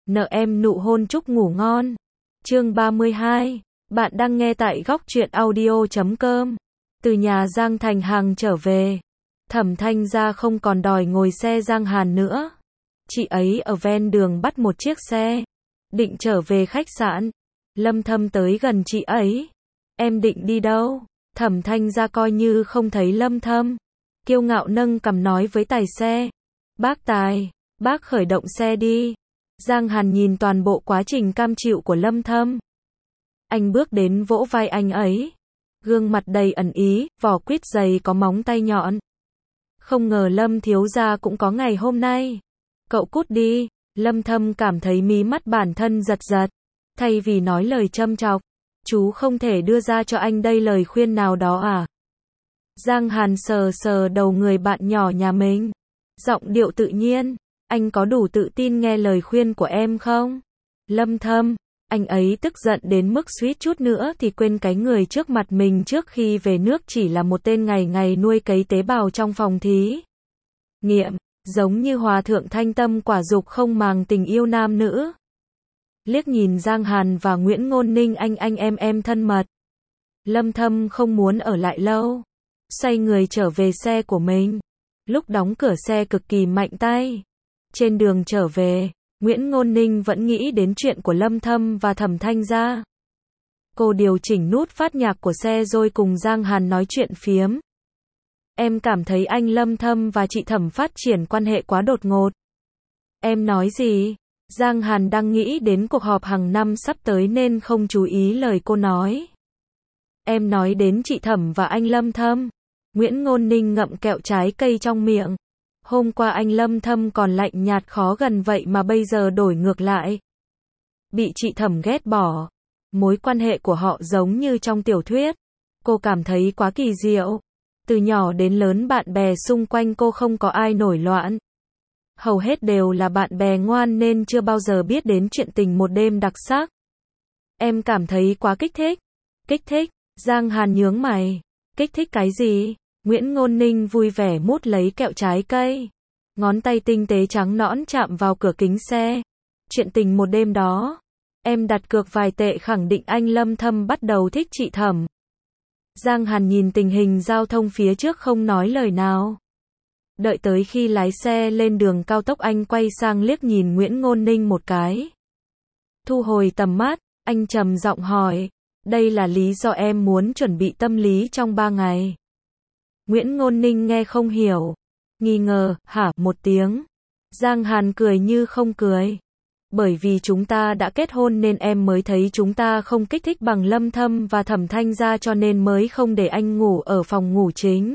Nợ em nụ hôn chúc ngủ ngon. Chương 32. Bạn đang nghe tại góc truyện audio.com. Từ nhà Giang Thành Hàng trở về, Thẩm Thanh Gia không còn đòi ngồi xe Giang Hàn nữa. Chị ấy ở ven đường bắt một chiếc xe, định trở về khách sạn. Lâm Thâm tới gần chị ấy. Em định đi đâu? Thẩm Thanh Gia coi như không thấy Lâm Thâm, kiêu ngạo nâng cằm nói với tài xe. Bác Tài, bác khởi động xe đi. Giang Hàn nhìn toàn bộ quá trình cam chịu của Lâm Thâm. Anh bước đến vỗ vai anh ấy. Gương mặt đầy ẩn ý, vỏ quýt dày có móng tay nhọn. Không ngờ Lâm thiếu gia cũng có ngày hôm nay. Cậu cút đi. Lâm Thâm cảm thấy mí mắt bản thân giật giật. Thay vì nói lời châm chọc, chú không thể đưa ra cho anh đây lời khuyên nào đó à? Giang Hàn sờ sờ đầu người bạn nhỏ nhà mình. Giọng điệu tự nhiên. Anh có đủ tự tin nghe lời khuyên của em không? Lâm Thâm, anh ấy tức giận đến mức suýt chút nữa thì quên cái người trước mặt mình trước khi về nước chỉ là một tên ngày ngày nuôi cấy tế bào trong phòng thí nghiệm, giống như hòa thượng thanh tâm quả dục không màng tình yêu nam nữ. Liếc nhìn Giang Hàn và Nguyễn Ngôn Ninh anh em thân mật. Lâm Thâm không muốn ở lại lâu, xoay người trở về xe của mình. Lúc đóng cửa xe cực kỳ mạnh tay. Trên đường trở về, Nguyễn Ngôn Ninh vẫn nghĩ đến chuyện của Lâm Thâm và Thẩm Thanh Gia. Cô điều chỉnh nút phát nhạc của xe rồi cùng Giang Hàn nói chuyện phiếm. Em cảm thấy anh Lâm Thâm và chị Thẩm phát triển quan hệ quá đột ngột. Em nói gì? Giang Hàn đang nghĩ đến cuộc họp hàng năm sắp tới nên không chú ý lời cô nói. Em nói đến chị Thẩm và anh Lâm Thâm. Nguyễn Ngôn Ninh ngậm kẹo trái cây trong miệng. Hôm qua anh Lâm Thâm còn lạnh nhạt khó gần vậy mà bây giờ đổi ngược lại. Bị chị Thẩm ghét bỏ. Mối quan hệ của họ giống như trong tiểu thuyết. Cô cảm thấy quá kỳ diệu. Từ nhỏ đến lớn bạn bè xung quanh cô không có ai nổi loạn. Hầu hết đều là bạn bè ngoan nên chưa bao giờ biết đến chuyện tình một đêm đặc sắc. Em cảm thấy quá kích thích. Kích thích? Giang Hàn nhướng mày. Kích thích cái gì? Nguyễn Ngôn Ninh vui vẻ mút lấy kẹo trái cây. Ngón tay tinh tế trắng nõn chạm vào cửa kính xe. Chuyện tình một đêm đó. Em đặt cược vài tệ khẳng định anh Lâm Thâm bắt đầu thích chị Thẩm. Giang Hàn nhìn tình hình giao thông phía trước không nói lời nào. Đợi tới khi lái xe lên đường cao tốc anh quay sang liếc nhìn Nguyễn Ngôn Ninh một cái. Thu hồi tầm mắt, anh trầm giọng hỏi. Đây là lý do em muốn chuẩn bị tâm lý trong 3 ngày. Nguyễn Ngôn Ninh nghe không hiểu. Nghi ngờ, hả một tiếng. Giang Hàn cười như không cười. Bởi vì chúng ta đã kết hôn nên em mới thấy chúng ta không kích thích bằng Lâm Thâm và Thẩm Thanh Gia cho nên mới không để anh ngủ ở phòng ngủ chính.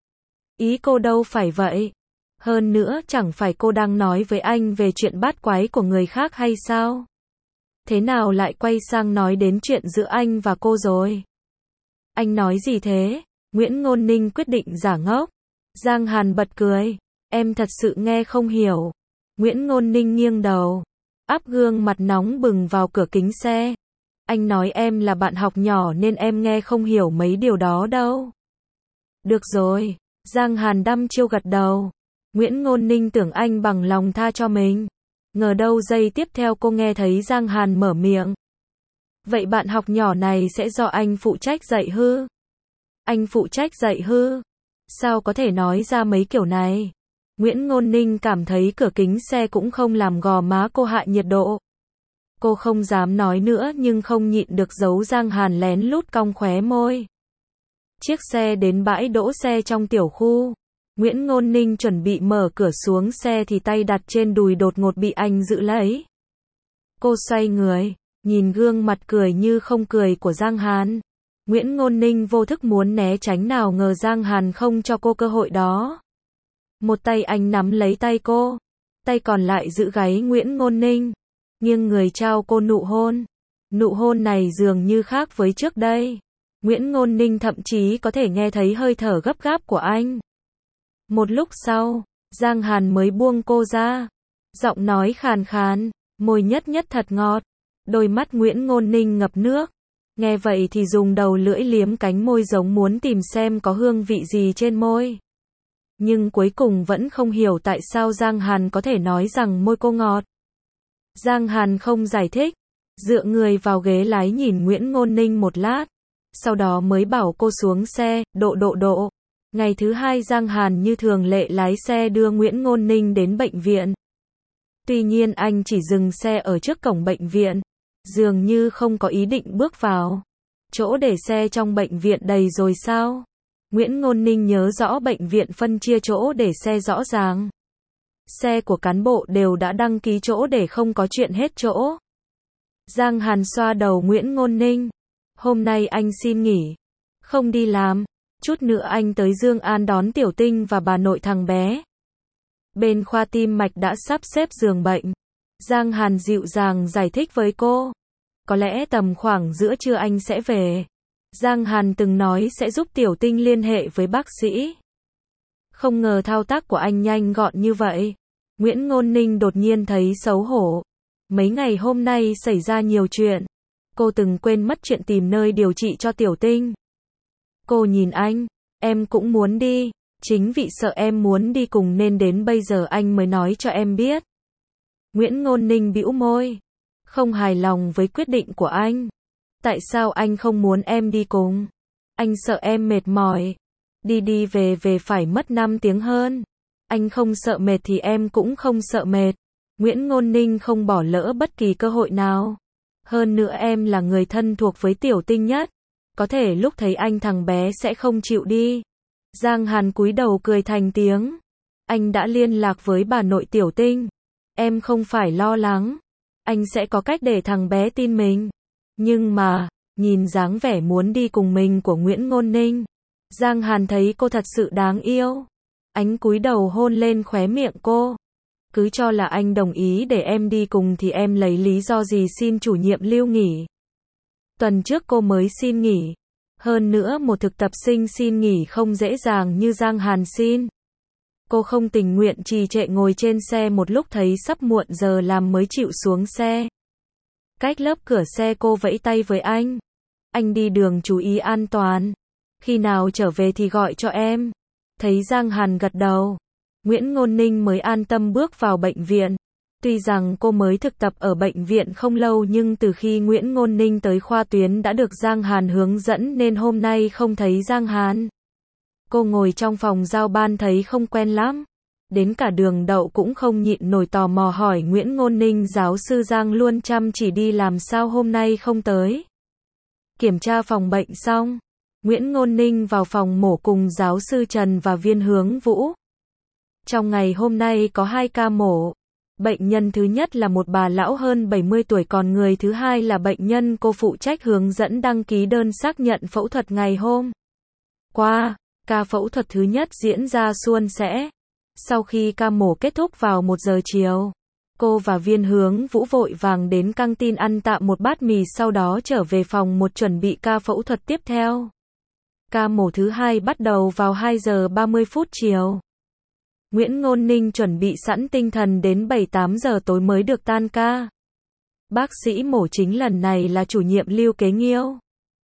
Ý cô đâu phải vậy. Hơn nữa chẳng phải cô đang nói với anh về chuyện bát quái của người khác hay sao? Thế nào lại quay sang nói đến chuyện giữa anh và cô rồi? Anh nói gì thế? Nguyễn Ngôn Ninh quyết định giả ngốc. Giang Hàn bật cười. Em thật sự nghe không hiểu. Nguyễn Ngôn Ninh nghiêng đầu. Áp gương mặt nóng bừng vào cửa kính xe. Anh nói em là bạn học nhỏ nên em nghe không hiểu mấy điều đó đâu. Được rồi. Giang Hàn đăm chiêu gật đầu. Nguyễn Ngôn Ninh tưởng anh bằng lòng tha cho mình. Ngờ đâu giây tiếp theo cô nghe thấy Giang Hàn mở miệng. Vậy bạn học nhỏ này sẽ do anh phụ trách dạy hư? Anh phụ trách dạy hư? Sao có thể nói ra mấy kiểu này? Nguyễn Ngôn Ninh cảm thấy cửa kính xe cũng không làm gò má cô hạ nhiệt độ. Cô không dám nói nữa nhưng không nhịn được giấu Giang Hàn lén lút cong khóe môi. Chiếc xe đến bãi đỗ xe trong tiểu khu. Nguyễn Ngôn Ninh chuẩn bị mở cửa xuống xe thì tay đặt trên đùi đột ngột bị anh giữ lấy. Cô xoay người, nhìn gương mặt cười như không cười của Giang Hàn. Nguyễn Ngôn Ninh vô thức muốn né tránh nào ngờ Giang Hàn không cho cô cơ hội đó. Một tay anh nắm lấy tay cô, tay còn lại giữ gáy Nguyễn Ngôn Ninh, nghiêng người trao cô nụ hôn. Nụ hôn này dường như khác với trước đây. Nguyễn Ngôn Ninh thậm chí có thể nghe thấy hơi thở gấp gáp của anh. Một lúc sau, Giang Hàn mới buông cô ra. Giọng nói khàn khàn, môi nhất thật ngọt. Đôi mắt Nguyễn Ngôn Ninh ngập nước. Nghe vậy thì dùng đầu lưỡi liếm cánh môi giống muốn tìm xem có hương vị gì trên môi. Nhưng cuối cùng vẫn không hiểu tại sao Giang Hàn có thể nói rằng môi cô ngọt. Giang Hàn không giải thích, dựa người vào ghế lái nhìn Nguyễn Ngôn Ninh một lát, sau đó mới bảo cô xuống xe, độ. Ngày thứ hai Giang Hàn như thường lệ lái xe đưa Nguyễn Ngôn Ninh đến bệnh viện. Tuy nhiên anh chỉ dừng xe ở trước cổng bệnh viện, dường như không có ý định bước vào. Chỗ để xe trong bệnh viện đầy rồi sao? Nguyễn Ngôn Ninh nhớ rõ bệnh viện phân chia chỗ để xe rõ ràng. Xe của cán bộ đều đã đăng ký chỗ để không có chuyện hết chỗ. Giang Hàn xoa đầu Nguyễn Ngôn Ninh. Hôm nay anh xin nghỉ, không đi làm. Chút nữa anh tới Dương An đón Tiểu Tinh và bà nội thằng bé. Bên khoa tim mạch đã sắp xếp giường bệnh. Giang Hàn dịu dàng giải thích với cô. Có lẽ tầm khoảng giữa trưa anh sẽ về. Giang Hàn từng nói sẽ giúp Tiểu Tinh liên hệ với bác sĩ. Không ngờ thao tác của anh nhanh gọn như vậy. Nguyễn Ngôn Ninh đột nhiên thấy xấu hổ. Mấy ngày hôm nay xảy ra nhiều chuyện. Cô từng quên mất chuyện tìm nơi điều trị cho Tiểu Tinh. Cô nhìn anh, em cũng muốn đi. Chính vì sợ em muốn đi cùng nên đến bây giờ anh mới nói cho em biết. Nguyễn Ngôn Ninh bĩu môi. Không hài lòng với quyết định của anh. Tại sao anh không muốn em đi cùng? Anh sợ em mệt mỏi. Đi về phải mất 5 tiếng hơn. Anh không sợ mệt thì em cũng không sợ mệt. Nguyễn Ngôn Ninh không bỏ lỡ bất kỳ cơ hội nào. Hơn nữa em là người thân thuộc với Tiểu Tinh nhất. Có thể lúc thấy anh thằng bé sẽ không chịu đi. Giang Hàn cúi đầu cười thành tiếng. Anh đã liên lạc với bà nội Tiểu Tinh. Em không phải lo lắng. Anh sẽ có cách để thằng bé tin mình. Nhưng mà, nhìn dáng vẻ muốn đi cùng mình của Nguyễn Ngôn Ninh, Giang Hàn thấy cô thật sự đáng yêu. Anh cúi đầu hôn lên khóe miệng cô. Cứ cho là anh đồng ý để em đi cùng thì em lấy lý do gì xin chủ nhiệm Lưu nghỉ. Tuần trước cô mới xin nghỉ. Hơn nữa một thực tập sinh xin nghỉ không dễ dàng như Giang Hàn xin. Cô không tình nguyện trì trệ ngồi trên xe một lúc thấy sắp muộn giờ làm mới chịu xuống xe. Cách lớp cửa xe cô vẫy tay với anh. Anh đi đường chú ý an toàn. Khi nào trở về thì gọi cho em. Thấy Giang Hàn gật đầu, Nguyễn Ngôn Ninh mới an tâm bước vào bệnh viện. Tuy rằng cô mới thực tập ở bệnh viện không lâu nhưng từ khi Nguyễn Ngôn Ninh tới khoa tuyến đã được Giang Hàn hướng dẫn nên hôm nay không thấy Giang Hàn. Cô ngồi trong phòng giao ban thấy không quen lắm. Đến cả Đường Đậu cũng không nhịn nổi tò mò hỏi Nguyễn Ngôn Ninh giáo sư Giang luôn chăm chỉ đi làm sao hôm nay không tới. Kiểm tra phòng bệnh xong, Nguyễn Ngôn Ninh vào phòng mổ cùng giáo sư Trần và Viên Hướng Vũ. Trong ngày hôm nay có 2 ca mổ. Bệnh nhân thứ nhất là một bà lão hơn 70 tuổi còn người thứ hai là bệnh nhân cô phụ trách hướng dẫn đăng ký đơn xác nhận phẫu thuật ngày hôm qua. Ca phẫu thuật thứ nhất diễn ra suôn sẻ. Sau khi ca mổ kết thúc vào 1 giờ chiều, cô và Viên Hướng Vũ vội vàng đến căng tin ăn tạm một bát mì sau đó trở về phòng một chuẩn bị ca phẫu thuật tiếp theo. Ca mổ thứ hai bắt đầu vào 2 giờ 30 phút chiều. Nguyễn Ngôn Ninh chuẩn bị sẵn tinh thần đến 7-8 giờ tối mới được tan ca. Bác sĩ mổ chính lần này là chủ nhiệm Lưu Kế Nghiêu.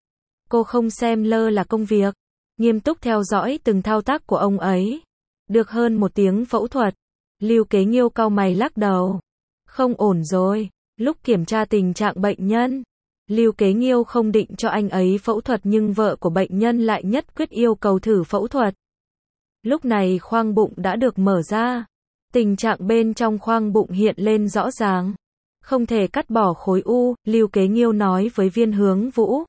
Cô không xem lơ là công việc, nghiêm túc theo dõi từng thao tác của ông ấy. Được hơn 1 tiếng phẫu thuật, Lưu Kế Nghiêu cau mày lắc đầu. Không ổn rồi. Lúc kiểm tra tình trạng bệnh nhân, Lưu Kế Nghiêu không định cho anh ấy phẫu thuật nhưng vợ của bệnh nhân lại nhất quyết yêu cầu thử phẫu thuật. Lúc này khoang bụng đã được mở ra. Tình trạng bên trong khoang bụng hiện lên rõ ràng. Không thể cắt bỏ khối u, Lưu Kế Nghiêu nói với Viên Hướng Vũ.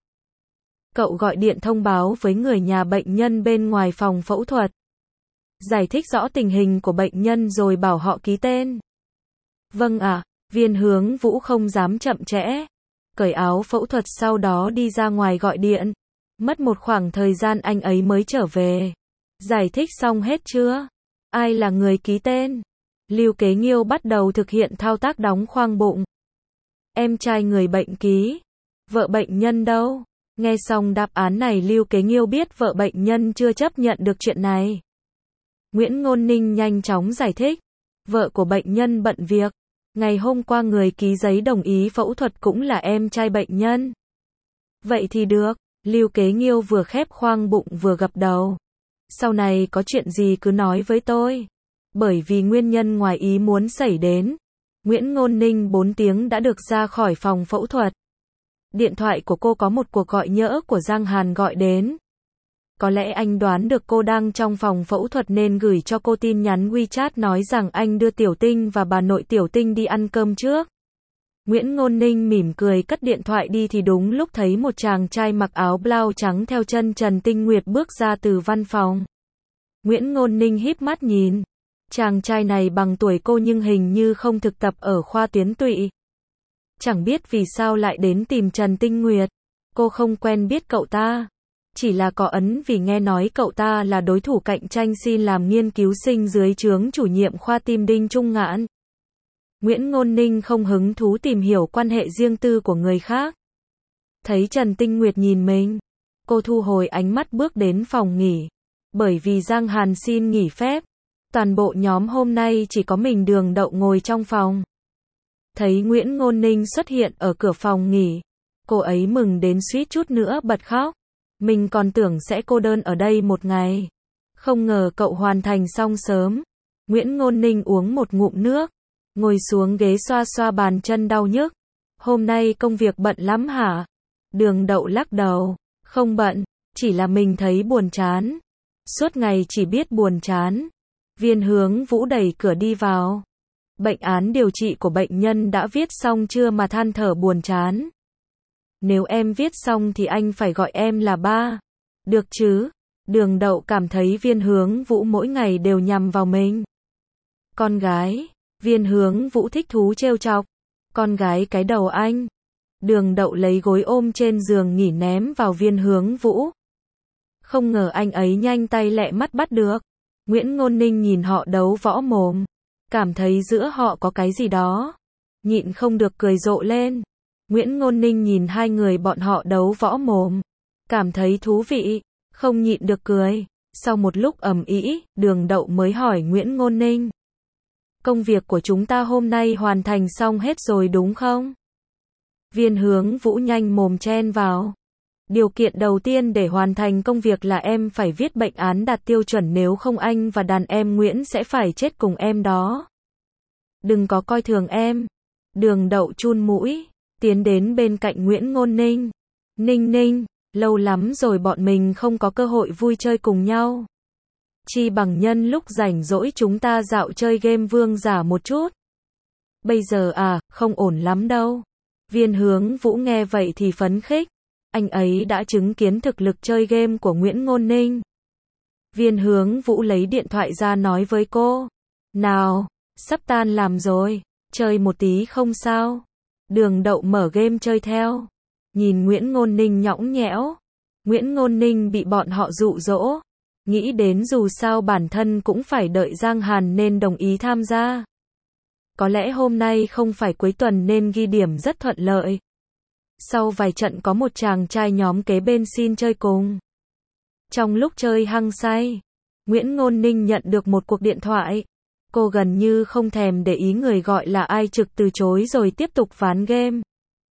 Cậu gọi điện thông báo với người nhà bệnh nhân bên ngoài phòng phẫu thuật. Giải thích rõ tình hình của bệnh nhân rồi bảo họ ký tên. Vâng ạ, Viên Hướng Vũ không dám chậm trễ. Cởi áo phẫu thuật sau đó đi ra ngoài gọi điện. Mất một khoảng thời gian anh ấy mới trở về. Giải thích xong hết chưa? Ai là người ký tên? Lưu Kế Nghiêu bắt đầu thực hiện thao tác đóng khoang bụng. Em trai người bệnh ký. Vợ bệnh nhân đâu? Nghe xong đáp án này Lưu Kế Nghiêu biết vợ bệnh nhân chưa chấp nhận được chuyện này. Nguyễn Ngôn Ninh nhanh chóng giải thích. Vợ của bệnh nhân bận việc. Ngày hôm qua người ký giấy đồng ý phẫu thuật cũng là em trai bệnh nhân. Vậy thì được. Lưu Kế Nghiêu vừa khép khoang bụng vừa gật đầu. Sau này có chuyện gì cứ nói với tôi. Bởi vì nguyên nhân ngoài ý muốn xảy đến, Nguyễn Ngôn Ninh 4 tiếng đã được ra khỏi phòng phẫu thuật. Điện thoại của cô có một cuộc gọi nhỡ của Giang Hàn gọi đến. Có lẽ anh đoán được cô đang trong phòng phẫu thuật nên gửi cho cô tin nhắn WeChat nói rằng anh đưa Tiểu Tinh và bà nội Tiểu Tinh đi ăn cơm trước. Nguyễn Ngôn Ninh mỉm cười cất điện thoại đi thì đúng lúc thấy một chàng trai mặc áo blau trắng theo chân Trần Tinh Nguyệt bước ra từ văn phòng. Nguyễn Ngôn Ninh híp mắt nhìn. Chàng trai này bằng tuổi cô nhưng hình như không thực tập ở khoa tuyến tụy. Chẳng biết vì sao lại đến tìm Trần Tinh Nguyệt. Cô không quen biết cậu ta. Chỉ là có ấn vì nghe nói cậu ta là đối thủ cạnh tranh xin làm nghiên cứu sinh dưới trướng chủ nhiệm khoa tim Đinh Trung Ngạn. Nguyễn Ngôn Ninh không hứng thú tìm hiểu quan hệ riêng tư của người khác. Thấy Trần Tinh Nguyệt nhìn mình, cô thu hồi ánh mắt bước đến phòng nghỉ. Bởi vì Giang Hàn xin nghỉ phép, toàn bộ nhóm hôm nay chỉ có mình Đường Đậu ngồi trong phòng. Thấy Nguyễn Ngôn Ninh xuất hiện ở cửa phòng nghỉ, cô ấy mừng đến suýt chút nữa bật khóc. Mình còn tưởng sẽ cô đơn ở đây một ngày. Không ngờ cậu hoàn thành xong sớm. Nguyễn Ngôn Ninh uống một ngụm nước, ngồi xuống ghế xoa xoa bàn chân đau nhức. Hôm nay công việc bận lắm hả? Đường Đậu lắc đầu. Không bận, chỉ là mình thấy buồn chán. Suốt ngày chỉ biết buồn chán. Viên Hướng Vũ đẩy cửa đi vào. Bệnh án điều trị của bệnh nhân đã viết xong chưa mà than thở buồn chán? Nếu em viết xong thì anh phải gọi em là ba. Được chứ? Đường Đậu cảm thấy Viên Hướng Vũ mỗi ngày đều nhằm vào mình. Con gái. Viên Hướng Vũ thích thú trêu chọc. Con gái cái đầu anh. Đường Đậu lấy gối ôm trên giường nghỉ ném vào Viên Hướng Vũ. Không ngờ anh ấy nhanh tay lẹ mắt bắt được. Nguyễn Ngôn Ninh nhìn họ đấu võ mồm. Cảm thấy giữa họ có cái gì đó. Nhịn không được cười rộ lên. Nguyễn Ngôn Ninh nhìn hai người bọn họ đấu võ mồm. Cảm thấy thú vị. Không nhịn được cười. Sau một lúc ầm ĩ, Đường Đậu mới hỏi Nguyễn Ngôn Ninh. Công việc của chúng ta hôm nay hoàn thành xong hết rồi đúng không? Viên Hướng Vũ nhanh mồm chen vào. Điều kiện đầu tiên để hoàn thành công việc là em phải viết bệnh án đạt tiêu chuẩn, nếu không anh và đàn em Nguyễn sẽ phải chết cùng em đó. Đừng có coi thường em. Đường Đậu chun mũi, tiến đến bên cạnh Nguyễn Ngôn Ninh. Ninh Ninh, lâu lắm rồi bọn mình không có cơ hội vui chơi cùng nhau. Chi bằng nhân lúc rảnh rỗi chúng ta dạo chơi game vương giả một chút. Bây giờ à, không ổn lắm đâu. Viên Hướng Vũ nghe vậy thì phấn khích. Anh ấy đã chứng kiến thực lực chơi game của Nguyễn Ngôn Ninh. Viên Hướng Vũ lấy điện thoại ra nói với cô. Nào, sắp tan làm rồi, chơi một tí không sao. Đường Đậu mở game chơi theo. Nhìn Nguyễn Ngôn Ninh nhõng nhẽo. Nguyễn Ngôn Ninh bị bọn họ dụ dỗ. Nghĩ đến dù sao bản thân cũng phải đợi Giang Hàn nên đồng ý tham gia. Có lẽ hôm nay không phải cuối tuần nên ghi điểm rất thuận lợi. Sau vài trận có một chàng trai nhóm kế bên xin chơi cùng. Trong lúc chơi hăng say, Nguyễn Ngôn Ninh nhận được một cuộc điện thoại. Cô gần như không thèm để ý người gọi là ai, trực từ chối rồi tiếp tục ván game.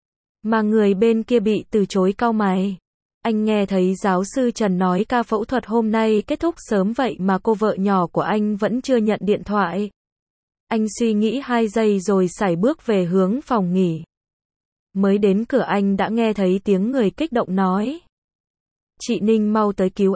Mà người bên kia bị từ chối cau mày. Anh nghe thấy giáo sư Trần nói ca phẫu thuật hôm nay kết thúc sớm vậy mà cô vợ nhỏ của anh vẫn chưa nhận điện thoại. Anh suy nghĩ 2 giây rồi sải bước về hướng phòng nghỉ. Mới đến cửa anh đã nghe thấy tiếng người kích động nói. Chị Ninh mau tới cứu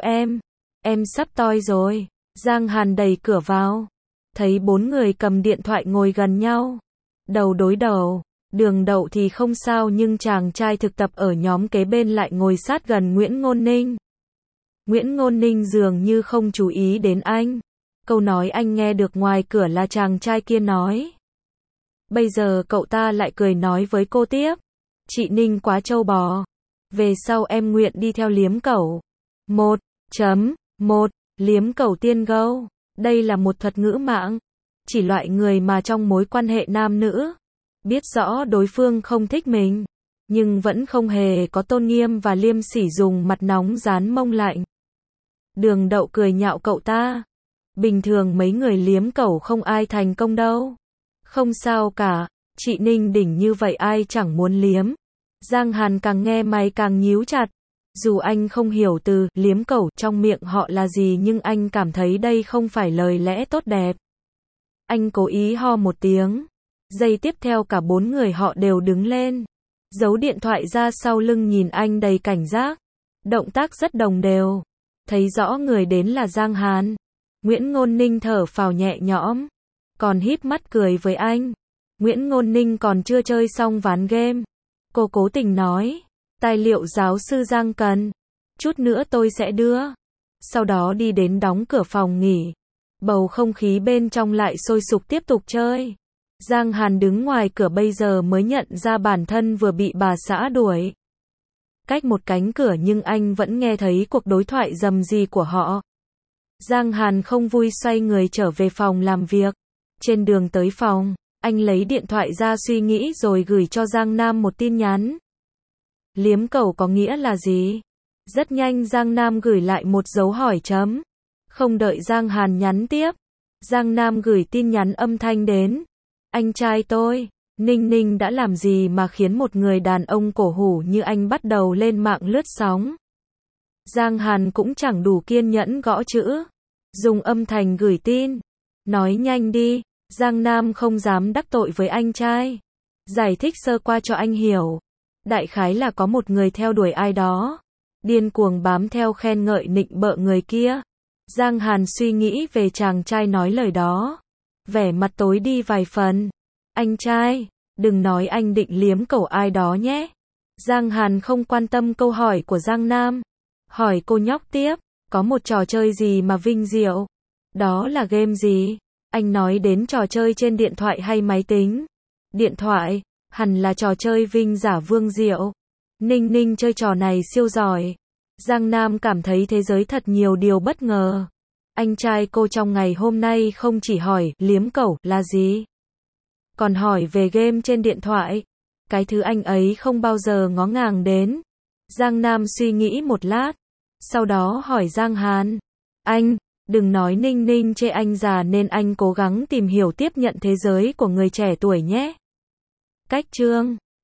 em sắp toi rồi. Giang Hàn đẩy cửa vào. Thấy 4 người cầm điện thoại ngồi gần nhau. Đầu đối đầu. Đường Đậu thì không sao nhưng chàng trai thực tập ở nhóm kế bên lại ngồi sát gần Nguyễn Ngôn Ninh. Nguyễn Ngôn Ninh dường như không chú ý đến anh. Câu nói anh nghe được ngoài cửa là chàng trai kia nói. Bây giờ cậu ta lại cười nói với cô tiếp. Chị Ninh quá trâu bò. Về sau em nguyện đi theo liếm cẩu. 1.1 Liếm cẩu tiên gâu. Đây là một thuật ngữ mạng. Chỉ loại người mà trong mối quan hệ nam nữ. Biết rõ đối phương không thích mình. Nhưng vẫn không hề có tôn nghiêm và liêm sỉ dùng mặt nóng dán mông lạnh. Đường Đậu cười nhạo cậu ta. Bình thường mấy người liếm cẩu không ai thành công đâu. Không sao cả. Chị Ninh đỉnh như vậy ai chẳng muốn liếm. Giang Hàn càng nghe mày càng nhíu chặt. Dù anh không hiểu từ liếm cẩu trong miệng họ là gì nhưng anh cảm thấy đây không phải lời lẽ tốt đẹp. Anh cố ý ho một tiếng. Giây tiếp theo cả 4 người họ đều đứng lên. Giấu điện thoại ra sau lưng nhìn anh đầy cảnh giác. Động tác rất đồng đều. Thấy rõ người đến là Giang Hàn. Nguyễn Ngôn Ninh thở phào nhẹ nhõm. Còn híp mắt cười với anh. Nguyễn Ngôn Ninh còn chưa chơi xong ván game. Cô cố tình nói. Tài liệu giáo sư Giang cần. Chút nữa tôi sẽ đưa. Sau đó đi đến đóng cửa phòng nghỉ. Bầu không khí bên trong lại sôi sục tiếp tục chơi. Giang Hàn đứng ngoài cửa bây giờ mới nhận ra bản thân vừa bị bà xã đuổi. Cách một cánh cửa nhưng anh vẫn nghe thấy cuộc đối thoại rầm rì của họ. Giang Hàn không vui xoay người trở về phòng làm việc. Trên đường tới phòng, anh lấy điện thoại ra suy nghĩ rồi gửi cho Giang Nam một tin nhắn. Liếm cẩu có nghĩa là gì? Rất nhanh Giang Nam gửi lại một dấu hỏi chấm. Không đợi Giang Hàn nhắn tiếp, Giang Nam gửi tin nhắn âm thanh đến. Anh trai tôi, Ninh Ninh đã làm gì mà khiến một người đàn ông cổ hủ như anh bắt đầu lên mạng lướt sóng? Giang Hàn cũng chẳng đủ kiên nhẫn gõ chữ. Dùng âm thanh gửi tin. Nói nhanh đi, Giang Nam không dám đắc tội với anh trai. Giải thích sơ qua cho anh hiểu. Đại khái là có một người theo đuổi ai đó. Điên cuồng bám theo khen ngợi nịnh bợ người kia. Giang Hàn suy nghĩ về chàng trai nói lời đó. Vẻ mặt tối đi vài phần. Anh trai, đừng nói anh định liếm cẩu ai đó nhé. Giang Hàn không quan tâm câu hỏi của Giang Nam. Hỏi cô nhóc tiếp, có một trò chơi gì mà vinh diệu? Đó là game gì? Anh nói đến trò chơi trên điện thoại hay máy tính? Điện thoại, hẳn là trò chơi vinh giả vương diệu. Ninh Ninh chơi trò này siêu giỏi. Giang Nam cảm thấy thế giới thật nhiều điều bất ngờ. Anh trai cô trong ngày hôm nay không chỉ hỏi liếm cẩu là gì, còn hỏi về game trên điện thoại. Cái thứ anh ấy không bao giờ ngó ngàng đến. Giang Nam suy nghĩ một lát, sau đó hỏi Giang Hàn. Anh, đừng nói Ninh Ninh chê anh già nên anh cố gắng tìm hiểu tiếp nhận thế giới của người trẻ tuổi nhé. Cách chương